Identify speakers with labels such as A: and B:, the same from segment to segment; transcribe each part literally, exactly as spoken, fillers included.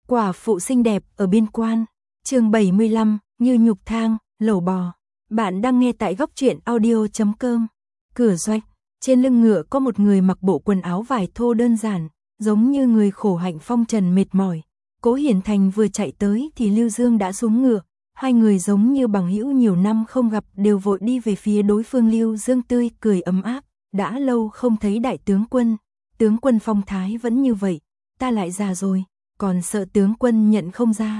A: Quả phụ xinh đẹp ở biên quan. Chương bảy mươi lăm, như nhục thang, lẩu bò. Bạn đang nghe tại góc truyện audio chấm com. Cửa doanh, trên lưng ngựa có một người mặc bộ quần áo vải thô đơn giản, giống như người khổ hạnh phong trần mệt mỏi. Cố Hiển Thành vừa chạy tới thì Lưu Dương đã xuống ngựa, hai người giống như bằng hữu nhiều năm không gặp đều vội đi về phía đối phương. Lưu Dương tươi cười ấm áp, đã lâu không thấy đại tướng quân, tướng quân phong thái vẫn như vậy, ta lại già rồi, còn sợ tướng quân nhận không ra.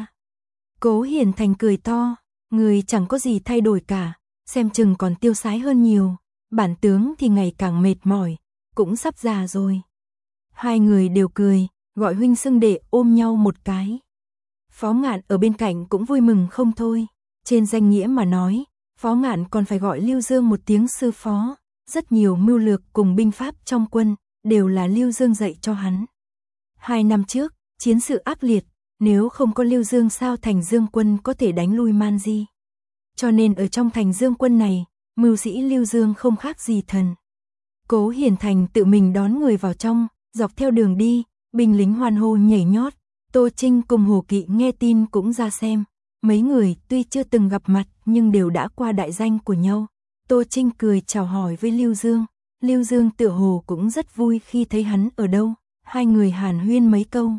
A: Cố Hiển Thành cười to, người chẳng có gì thay đổi cả, xem chừng còn tiêu sái hơn nhiều, bản tướng thì ngày càng mệt mỏi, cũng sắp già rồi. Hai người đều cười, gọi huynh xưng đệ ôm nhau một cái. Phó Ngạn ở bên cạnh cũng vui mừng không thôi, trên danh nghĩa mà nói, Phó Ngạn còn phải gọi Lưu Dương một tiếng sư phó, rất nhiều mưu lược cùng binh pháp trong quân, đều là Lưu Dương dạy cho hắn. Hai năm trước, chiến sự ác liệt, nếu không có Lưu Dương sao Thành Dương quân có thể đánh lui Man Di. Cho nên ở trong Thành Dương quân này, mưu sĩ Lưu Dương không khác gì thần. Cố Hiển Thành tự mình đón người vào trong, dọc theo đường đi, binh lính hoan hô nhảy nhót. Tô Trinh cùng Hồ Kỵ nghe tin cũng ra xem. Mấy người tuy chưa từng gặp mặt nhưng đều đã qua đại danh của nhau. Tô Trinh cười chào hỏi với Lưu Dương. Lưu Dương tựa hồ cũng rất vui khi thấy hắn ở đâu. Hai người hàn huyên mấy câu.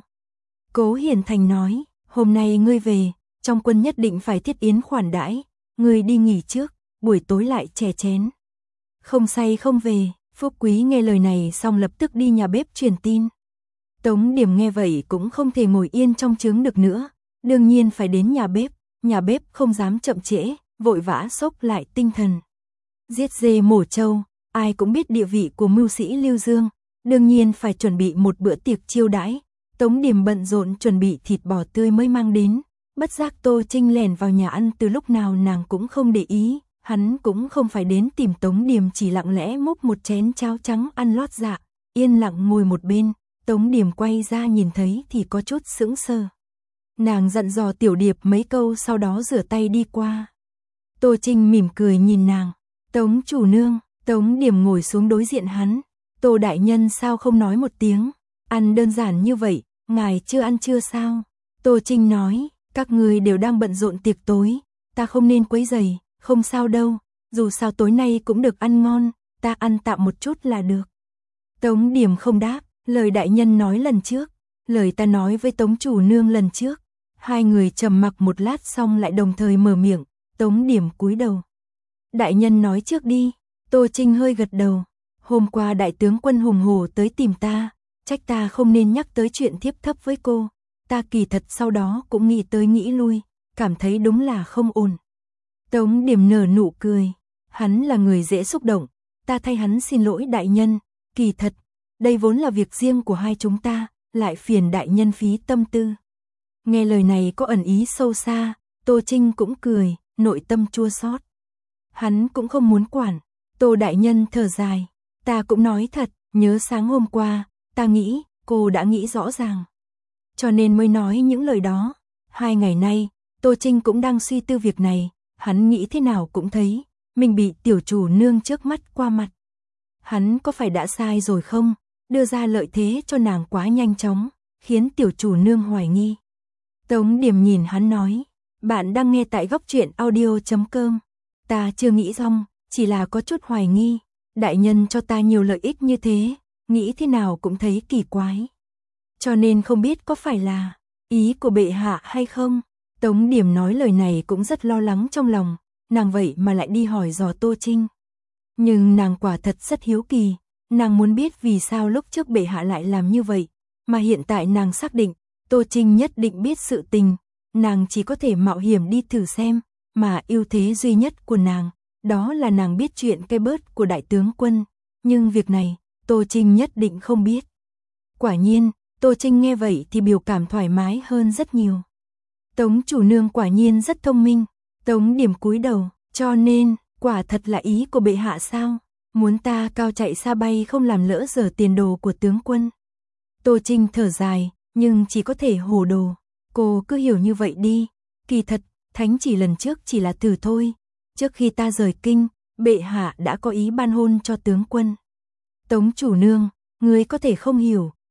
A: Cố Hiển Thành nói, hôm nay ngươi về, trong quân nhất định phải thiết yến khoản đãi. Ngươi đi nghỉ trước, buổi tối lại chè chén. Không say không về. Phúc Quý nghe lời này xong lập tức đi nhà bếp truyền tin. Tống Điểm nghe vậy cũng không thể ngồi yên trong trướng được nữa, đương nhiên phải đến nhà bếp, nhà bếp không dám chậm trễ, vội vã xốc lại tinh thần. Giết dê mổ trâu, ai cũng biết địa vị của mưu sĩ Lưu Dương, đương nhiên phải chuẩn bị một bữa tiệc chiêu đãi. Tống Điểm bận rộn chuẩn bị thịt bò tươi mới mang đến, bất giác Tô Trinh lẻn vào nhà ăn từ lúc nào nàng cũng không để ý, hắn cũng không phải đến tìm Tống Điểm, chỉ lặng lẽ múc một chén cháo trắng ăn lót dạ, yên lặng ngồi một bên. Tống Điểm quay ra nhìn thấy thì có chút sững sờ. Nàng dặn dò Tiểu Điệp mấy câu sau đó rửa tay đi qua. Tô Trinh mỉm cười nhìn nàng. Tống chủ nương. Tống Điểm ngồi xuống đối diện hắn. Tô đại nhân sao không nói một tiếng. Ăn đơn giản như vậy, ngài chưa ăn chưa sao? Tô Trinh nói, các người đều đang bận rộn tiệc tối, ta không nên quấy rầy, không sao đâu, dù sao tối nay cũng được ăn ngon, ta ăn tạm một chút là được. Tống Điểm không đáp. Lời đại nhân nói lần trước, lời ta nói với Tống chủ nương lần trước. Hai người trầm mặc một lát xong lại đồng thời mở miệng. Tống Điểm cúi đầu. Đại nhân nói trước đi. Tô Trinh hơi gật đầu. Hôm qua đại tướng quân hùng hổ tới tìm ta, trách ta không nên nhắc tới chuyện thiếp thấp với cô. Ta kỳ thật sau đó cũng nghĩ tới nghĩ lui, cảm thấy đúng là không ổn. Tống Điểm nở nụ cười. Hắn là người dễ xúc động, ta thay hắn xin lỗi đại nhân. Kỳ thật, đây vốn là việc riêng của hai chúng ta, lại phiền đại nhân phí tâm tư. Nghe lời này có ẩn ý sâu xa, Tô Trinh cũng cười, nội tâm chua xót. Hắn cũng không muốn quản. Tô đại nhân thở dài, ta cũng nói thật, nhớ sáng hôm qua, ta nghĩ, cô đã nghĩ rõ ràng. Cho nên mới nói những lời đó. Hai ngày nay, Tô Trinh cũng đang suy tư việc này, hắn nghĩ thế nào cũng thấy, mình bị tiểu chủ nương trước mắt qua mặt. Hắn có phải đã sai rồi không? Đưa ra lợi thế cho nàng quá nhanh chóng, khiến tiểu chủ nương hoài nghi. Tống Điểm nhìn hắn nói, bạn đang nghe tại góc truyện audio chấm com. Ta chưa nghĩ xong, chỉ là có chút hoài nghi. Đại nhân cho ta nhiều lợi ích như thế, nghĩ thế nào cũng thấy kỳ quái. Cho nên không biết có phải là ý của bệ hạ hay không? Tống Điểm nói lời này cũng rất lo lắng trong lòng, nàng vậy mà lại đi hỏi dò Tô Trinh. Nhưng nàng quả thật rất hiếu kỳ, nàng muốn biết vì sao lúc trước bệ hạ lại làm như vậy, mà hiện tại nàng xác định, Tô Trinh nhất định biết sự tình, nàng chỉ có thể mạo hiểm đi thử xem, mà ưu thế duy nhất của nàng, đó là nàng biết chuyện cây bớt của đại tướng quân, nhưng việc này, Tô Trinh nhất định không biết. Quả nhiên, Tô Trinh nghe vậy thì biểu cảm thoải mái hơn rất nhiều. Tống chủ nương quả nhiên rất thông minh. Tống Điểm cúi đầu, cho nên, quả thật là ý của bệ hạ sao? Muốn ta cao chạy xa bay không làm lỡ dở tiền đồ của tướng quân. Tô Trinh thở dài, nhưng chỉ có thể hồ đồ. Cô cứ hiểu như vậy đi. Kỳ thật, thánh chỉ lần trước chỉ là thử thôi. Trước khi ta rời kinh, bệ hạ đã có ý ban hôn cho tướng quân. Tống chủ nương, ngươi có thể không hiểu,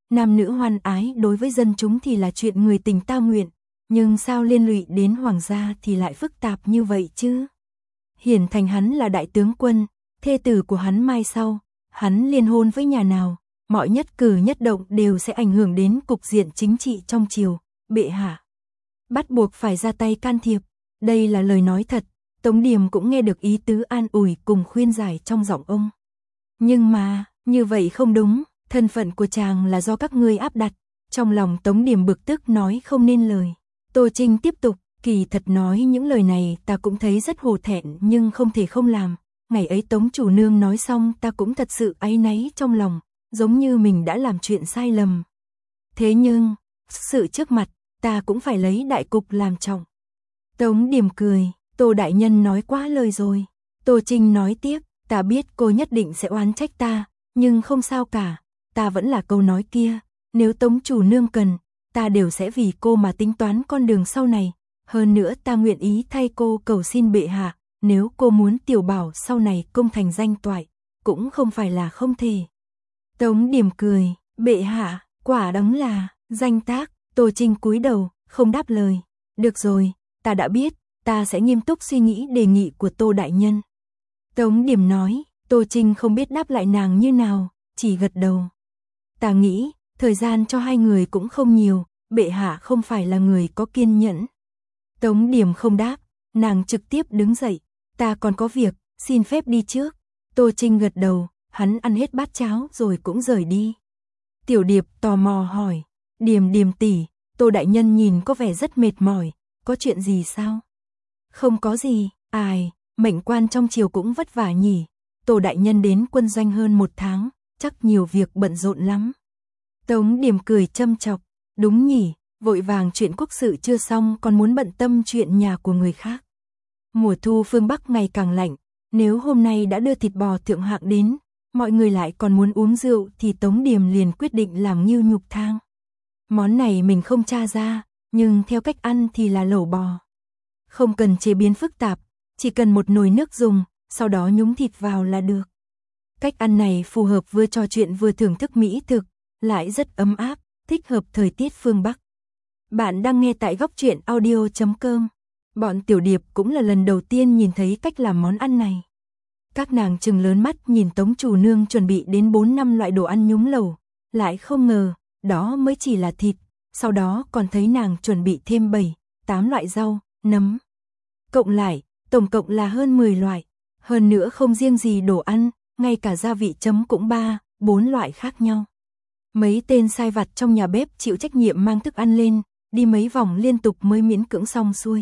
A: nam nữ hoan ái đối với dân chúng thì là chuyện người tình ta nguyện, nhưng sao liên lụy đến hoàng gia thì lại phức tạp như vậy chứ? Hiển Thành hắn là đại tướng quân, thê tử của hắn mai sau, hắn liên hôn với nhà nào, mọi nhất cử nhất động đều sẽ ảnh hưởng đến cục diện chính trị trong triều, bệ hạ bắt buộc phải ra tay can thiệp. Đây là lời nói thật, Tống Điềm cũng nghe được ý tứ an ủi cùng khuyên giải trong giọng ông. Nhưng mà, như vậy không đúng, thân phận của chàng là do các ngươi áp đặt. Trong lòng Tống Điềm bực tức nói không nên lời. Tô Trinh tiếp tục, kỳ thật nói những lời này ta cũng thấy rất hổ thẹn nhưng không thể không làm. Ngày ấy Tống chủ nương nói xong ta cũng thật sự áy náy trong lòng, giống như mình đã làm chuyện sai lầm. Thế nhưng, sự trước mặt, ta cũng phải lấy đại cục làm trọng. Tống Điềm cười, Tô đại nhân nói quá lời rồi. Tô Trinh nói tiếp, ta biết cô nhất định sẽ oán trách ta, nhưng không sao cả, ta vẫn là câu nói kia, nếu Tống chủ nương cần, ta đều sẽ vì cô mà tính toán con đường sau này, hơn nữa ta nguyện ý thay cô cầu xin bệ hạ, nếu cô muốn Tiểu Bảo sau này công thành danh toại, cũng không phải là không thể. Tống Điềm cười, bệ hạ, quả đắng là danh tác. Tô Trinh cúi đầu, không đáp lời. Được rồi, ta đã biết, ta sẽ nghiêm túc suy nghĩ đề nghị của Tô đại nhân. Tống Điềm nói, Tô Trinh không biết đáp lại nàng như nào, chỉ gật đầu. Ta nghĩ, thời gian cho hai người cũng không nhiều, bệ hạ không phải là người có kiên nhẫn. Tống Điềm không đáp, nàng trực tiếp đứng dậy, ta còn có việc, xin phép đi trước. Tô Trinh gật đầu, hắn ăn hết bát cháo rồi cũng rời đi. Tiểu Điệp tò mò hỏi, Điềm Điềm tỷ, Tô đại nhân nhìn có vẻ rất mệt mỏi, có chuyện gì sao? Không có gì, ai, mệnh quan trong triều cũng vất vả nhỉ. Tô đại nhân đến quân doanh hơn một tháng, chắc nhiều việc bận rộn lắm. Tống Điềm cười châm chọc, đúng nhỉ, vội vàng chuyện quốc sự chưa xong còn muốn bận tâm chuyện nhà của người khác. Mùa thu phương Bắc ngày càng lạnh, nếu hôm nay đã đưa thịt bò thượng hạng đến, mọi người lại còn muốn uống rượu thì Tống Điềm liền quyết định làm ngưu nhục thang. Món này mình không tra ra, nhưng theo cách ăn thì là lẩu bò. Không cần chế biến phức tạp, chỉ cần một nồi nước dùng, sau đó nhúng thịt vào là được. Cách ăn này phù hợp vừa trò chuyện vừa thưởng thức mỹ thực, lại rất ấm áp, thích hợp thời tiết phương Bắc. Bạn đang nghe tại góc truyện audio chấm com. Bọn Tiểu Điệp cũng là lần đầu tiên nhìn thấy cách làm món ăn này. Các nàng trừng lớn mắt nhìn Tống chủ nương chuẩn bị đến bốn năm loại đồ ăn nhúng lẩu, lại không ngờ, đó mới chỉ là thịt, sau đó còn thấy nàng chuẩn bị thêm bảy, tám loại rau, nấm. Cộng lại, tổng cộng là hơn mười loại, hơn nữa không riêng gì đồ ăn, ngay cả gia vị chấm cũng ba, bốn loại khác nhau. Mấy tên sai vặt trong nhà bếp chịu trách nhiệm mang thức ăn lên, đi mấy vòng liên tục mới miễn cưỡng xong xuôi.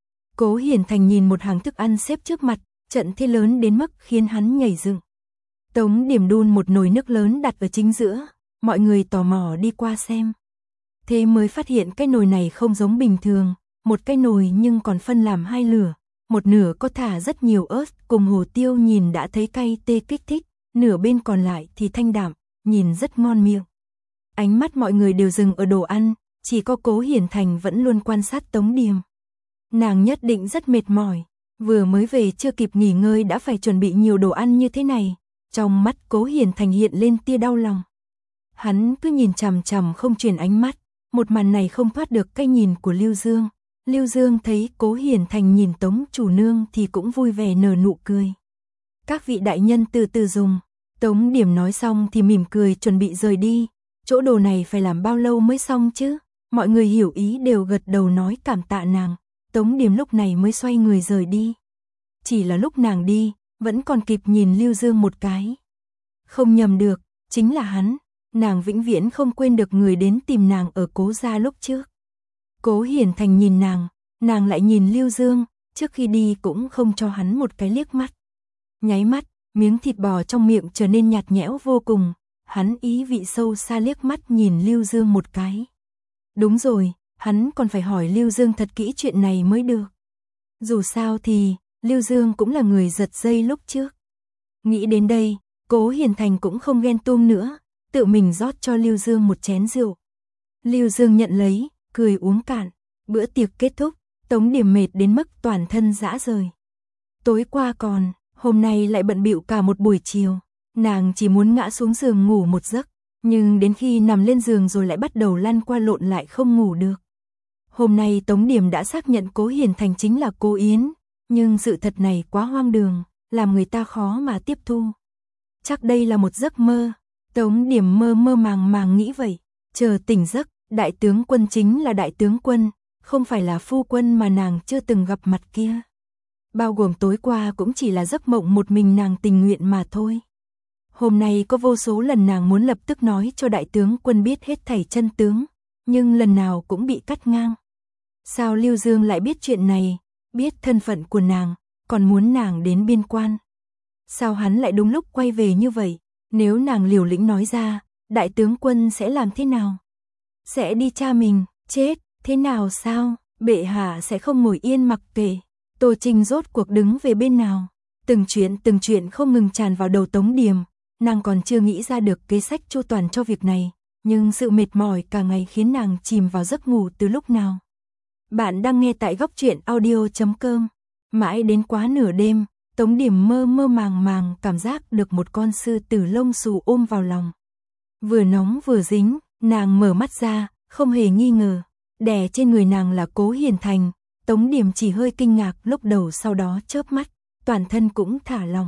A: Cố Hiển Thành nhìn một hàng thức ăn xếp trước mặt, trận thế lớn đến mức khiến hắn nhảy dựng. Tống Điềm đun một nồi nước lớn đặt ở chính giữa, mọi người tò mò đi qua xem. Thế mới phát hiện cái nồi này không giống bình thường, một cái nồi nhưng còn phân làm hai lửa, một nửa có thả rất nhiều ớt cùng hồ tiêu nhìn đã thấy cay tê kích thích, nửa bên còn lại thì thanh đạm, nhìn rất ngon miệng. Ánh mắt mọi người đều dừng ở đồ ăn, chỉ có Cố Hiển Thành vẫn luôn quan sát Tống Điềm. Nàng nhất định rất mệt mỏi, vừa mới về chưa kịp nghỉ ngơi đã phải chuẩn bị nhiều đồ ăn như thế này. Trong mắt Cố Hiển Thành hiện lên tia đau lòng. Hắn cứ nhìn chằm chằm không chuyển ánh mắt, một màn này không thoát được cái nhìn của Lưu Dương. Lưu Dương thấy Cố Hiển Thành nhìn Tống chủ nương thì cũng vui vẻ nở nụ cười. Các vị đại nhân từ từ dùng. Tống Điềm nói xong thì mỉm cười chuẩn bị rời đi. Chỗ đồ này phải làm bao lâu mới xong chứ? Mọi người hiểu ý đều gật đầu nói cảm tạ nàng. Tống Điềm lúc này mới xoay người rời đi. Chỉ là lúc nàng đi, vẫn còn kịp nhìn Lưu Dương một cái. Không nhầm được, chính là hắn. Nàng vĩnh viễn không quên được người đến tìm nàng ở Cố gia lúc trước. Cố Hiển Thành nhìn nàng, nàng lại nhìn Lưu Dương, trước khi đi cũng không cho hắn một cái liếc mắt. Nháy mắt, miếng thịt bò trong miệng trở nên nhạt nhẽo vô cùng, hắn ý vị sâu xa liếc mắt nhìn Lưu Dương một cái. Đúng rồi, hắn còn phải hỏi Lưu Dương thật kỹ chuyện này mới được. Dù sao thì, Lưu Dương cũng là người giật dây lúc trước. Nghĩ đến đây, Cố Hiển Thành cũng không ghen tuông nữa, tự mình rót cho Lưu Dương một chén rượu. Lưu Dương nhận lấy, cười uống cạn. Bữa tiệc kết thúc, Tống Điềm mệt đến mức toàn thân rã rời. Tối qua còn, hôm nay lại bận bịu cả một buổi chiều. Nàng chỉ muốn ngã xuống giường ngủ một giấc, Nhưng đến khi nằm lên giường rồi lại bắt đầu lăn qua lộn lại không ngủ được. Hôm nay Tống Điềm đã xác nhận Cố Hiền Thành chính là Cố Yến, nhưng sự thật này quá hoang đường, làm người ta khó mà tiếp thu. Chắc đây là một giấc mơ, Tống Điềm mơ mơ màng màng nghĩ vậy, chờ tỉnh giấc, đại tướng quân chính là đại tướng quân, không phải là phu quân mà nàng chưa từng gặp mặt kia. Bao gồm tối qua cũng chỉ là giấc mộng một mình nàng tình nguyện mà thôi. Hôm nay có vô số lần nàng muốn lập tức nói cho đại tướng quân biết hết thảy chân tướng, nhưng lần nào cũng bị cắt ngang. Sao Lưu Dương lại biết chuyện này, biết thân phận của nàng, còn muốn nàng đến biên quan? Sao hắn lại đúng lúc quay về như vậy? Nếu nàng liều lĩnh nói ra, đại tướng quân sẽ làm thế nào? Sẽ đi tra mình, chết, thế nào sao? Bệ hạ sẽ không ngồi yên mặc kệ. Tô Trinh rốt cuộc đứng về bên nào? Từng chuyện từng chuyện không ngừng tràn vào đầu Tống Điềm, nàng còn chưa nghĩ ra được kế sách chu toàn cho việc này, nhưng sự mệt mỏi cả ngày khiến nàng chìm vào giấc ngủ từ lúc nào. Bạn đang nghe tại góc truyện audio chấm com. Mãi đến quá nửa đêm, Tống Điềm mơ mơ màng màng cảm giác được một con sư tử lông xù ôm vào lòng. Vừa nóng vừa dính, nàng mở mắt ra, không hề nghi ngờ, đè trên người nàng là Cố Hiền Thành. Tống Điềm chỉ hơi kinh ngạc lúc đầu, sau đó chớp mắt, toàn thân cũng thả lỏng.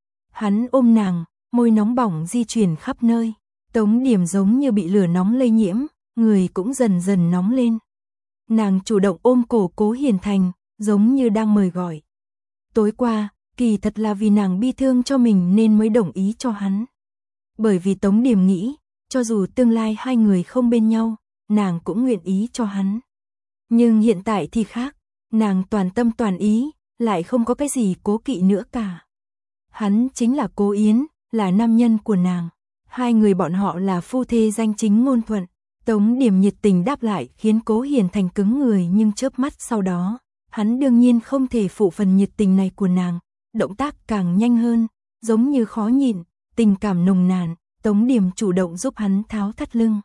A: Hắn ôm nàng, môi nóng bỏng di chuyển khắp nơi. Tống Điềm giống như bị lửa nóng lây nhiễm, người cũng dần dần nóng lên. Nàng chủ động ôm cổ Cố Hiền Thành, giống như đang mời gọi. Tối qua, kỳ thật là vì nàng bi thương cho mình nên mới đồng ý cho hắn. Bởi vì Tống Điềm nghĩ, cho dù tương lai hai người không bên nhau, nàng cũng nguyện ý cho hắn. Nhưng hiện tại thì khác, nàng toàn tâm toàn ý, lại không có cái gì cố kỵ nữa cả. Hắn chính là Cố Yến, là nam nhân của nàng. Hai người bọn họ là phu thê danh chính ngôn thuận. Tống Điềm nhiệt tình đáp lại khiến Cố Hiền Thành cứng người, nhưng chớp mắt sau đó, hắn đương nhiên không thể phụ phần nhiệt tình này của nàng. Động tác càng nhanh hơn, giống như khó nhịn, tình cảm nồng nàn. Tống Điềm chủ động giúp hắn tháo thắt lưng.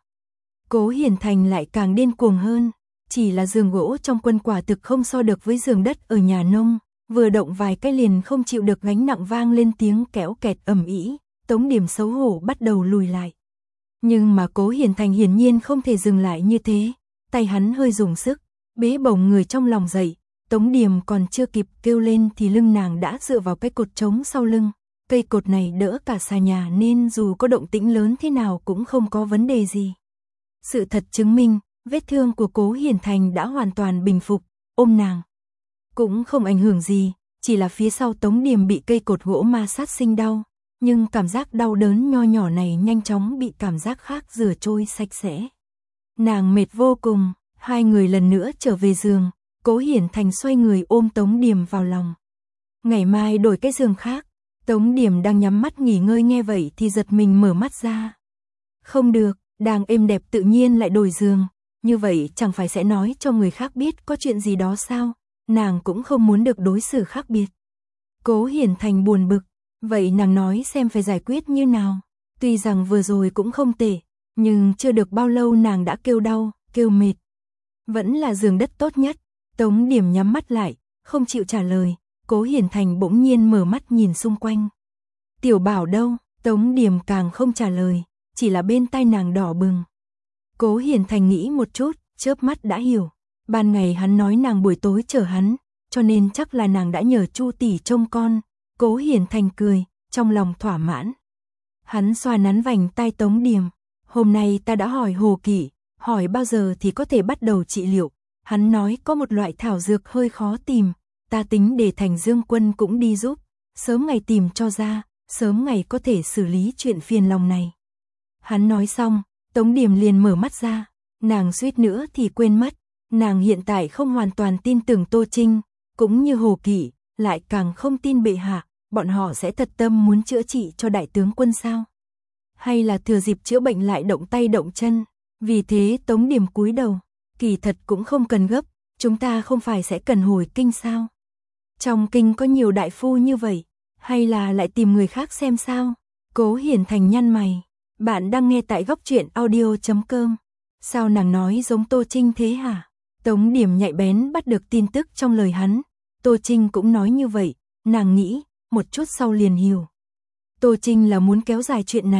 A: Cố Hiền Thành lại càng điên cuồng hơn. Chỉ là giường gỗ trong quân quả thực không so được với giường đất ở nhà nông, vừa động vài cái liền không chịu được gánh nặng, vang lên tiếng kéo kẹt ầm ĩ. Tống Điềm xấu hổ bắt đầu lùi lại. Nhưng mà Cố Hiền Thành hiển nhiên không thể dừng lại như thế, tay hắn hơi dùng sức, bế bổng người trong lòng dậy. Tống Điềm còn chưa kịp kêu lên thì lưng nàng đã dựa vào cái cột trống sau lưng. Cây cột này đỡ cả xà nhà nên dù có động tĩnh lớn thế nào cũng không có vấn đề gì. Sự thật chứng minh, vết thương của Cố Hiền Thành đã hoàn toàn bình phục, ôm nàng cũng không ảnh hưởng gì, chỉ là phía sau Tống Điềm bị cây cột gỗ ma sát sinh đau, nhưng cảm giác đau đớn nho nhỏ này nhanh chóng bị cảm giác khác rửa trôi sạch sẽ. Nàng mệt vô cùng, hai người lần nữa trở về giường, Cố Hiền Thành xoay người ôm Tống Điềm vào lòng. Ngày mai đổi cái giường khác. Tống Điềm đang nhắm mắt nghỉ ngơi nghe vậy thì giật mình mở mắt ra. Không được, đang êm đẹp tự nhiên lại đổi giường, như vậy chẳng phải sẽ nói cho người khác biết có chuyện gì đó sao? Nàng cũng không muốn được đối xử khác biệt. Cố Hiền Thành buồn bực, vậy nàng nói xem phải giải quyết như nào. Tuy rằng vừa rồi cũng không tệ, nhưng chưa được bao lâu nàng đã kêu đau, kêu mệt. Vẫn là giường đất tốt nhất. Tống Điềm nhắm mắt lại, không chịu trả lời. Cố Hiền Thành bỗng nhiên mở mắt nhìn xung quanh. Tiểu Bảo đâu? Tống Điềm càng không trả lời, chỉ là bên tai nàng đỏ bừng. Cố Hiền Thành nghĩ một chút, chớp mắt đã hiểu. Ban ngày hắn nói nàng buổi tối chở hắn, cho nên chắc là nàng đã nhờ Chu tỷ trông con. Cố Hiền Thành cười, trong lòng thỏa mãn. Hắn xoa nắn vành tai Tống Điềm. Hôm nay ta đã hỏi Hồ Kỵ, hỏi bao giờ thì có thể bắt đầu trị liệu. Hắn nói có một loại thảo dược hơi khó tìm. Ta tính để Thành Dương Quân cũng đi giúp, sớm ngày tìm cho ra, sớm ngày có thể xử lý chuyện phiền lòng này. Hắn nói xong, Tống Điềm liền mở mắt ra, nàng suýt nữa thì quên mất, nàng hiện tại không hoàn toàn tin tưởng Tô Trinh, cũng như Hồ Kỵ, lại càng không tin bệ hạ, bọn họ sẽ thật tâm muốn chữa trị cho đại tướng quân sao? Hay là thừa dịp chữa bệnh lại động tay động chân? Vì thế Tống Điềm cúi đầu, kỳ thật cũng không cần gấp, chúng ta không phải sẽ cần hồi kinh sao? Trong kinh có nhiều đại phu như vậy, hay là lại tìm người khác xem sao? Cố Hiền Thành nhăn mày. Bạn đang nghe tại góc truyện audio chấm com. Sao nàng nói giống Tô Trinh thế hả? Tống Điềm nhạy bén bắt được tin tức trong lời hắn. Tô Trinh cũng nói như vậy, nàng nghĩ, một chút sau liền hiểu. Tô Trinh là muốn kéo dài chuyện này,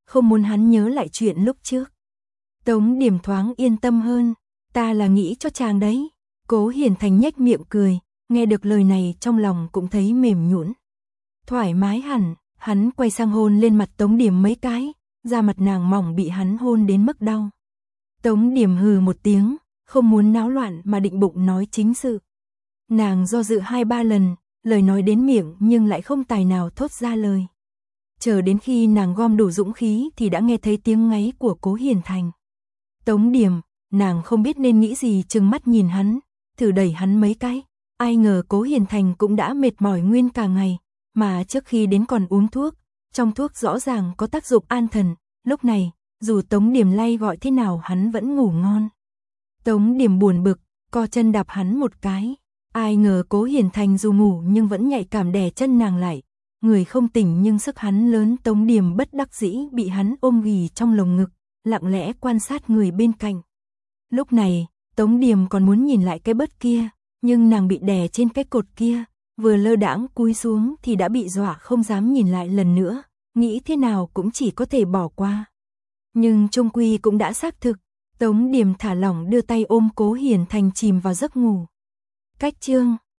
A: không muốn hắn nhớ lại chuyện lúc trước. Tống Điểm thoáng yên tâm hơn, ta là nghĩ cho chàng đấy. Cố Hiền Thành nhếch miệng cười, nghe được lời này trong lòng cũng thấy mềm nhũn, thoải mái hẳn. Hắn quay sang hôn lên mặt Tống Điểm mấy cái, da mặt nàng mỏng bị hắn hôn đến mức đau. Tống Điểm hừ một tiếng, không muốn náo loạn mà định bụng nói chính sự. Nàng do dự hai ba lần, lời nói đến miệng nhưng lại không tài nào thốt ra lời. Chờ đến khi nàng gom đủ dũng khí thì đã nghe thấy tiếng ngáy của Cố Hiền Thành. Tống Điểm, nàng không biết nên nghĩ gì, trừng mắt nhìn hắn, thử đẩy hắn mấy cái. Ai ngờ Cố Hiền Thành cũng đã mệt mỏi nguyên cả ngày, mà trước khi đến còn uống thuốc, trong thuốc rõ ràng có tác dụng an thần. Lúc này, dù Tống Điểm lay gọi thế nào hắn vẫn ngủ ngon. Tống Điểm buồn bực, co chân đạp hắn một cái. Ai ngờ Cố Hiền Thành dù ngủ nhưng vẫn nhạy cảm đè chân nàng lại. Người không tỉnh nhưng sức hắn lớn, Tống Điểm bất đắc dĩ bị hắn ôm ghì trong lồng ngực, lặng lẽ quan sát người bên cạnh. Lúc này, Tống Điểm còn muốn nhìn lại cái bớt kia, nhưng nàng bị đè trên cái cột kia, vừa lơ đãng cúi xuống thì đã bị dọa không dám nhìn lại lần nữa, nghĩ thế nào cũng chỉ có thể bỏ qua. Nhưng chung quy cũng đã xác thực, Tống Điểm thả lỏng đưa tay ôm Cố Hiền Thành chìm vào giấc ngủ. Cách chương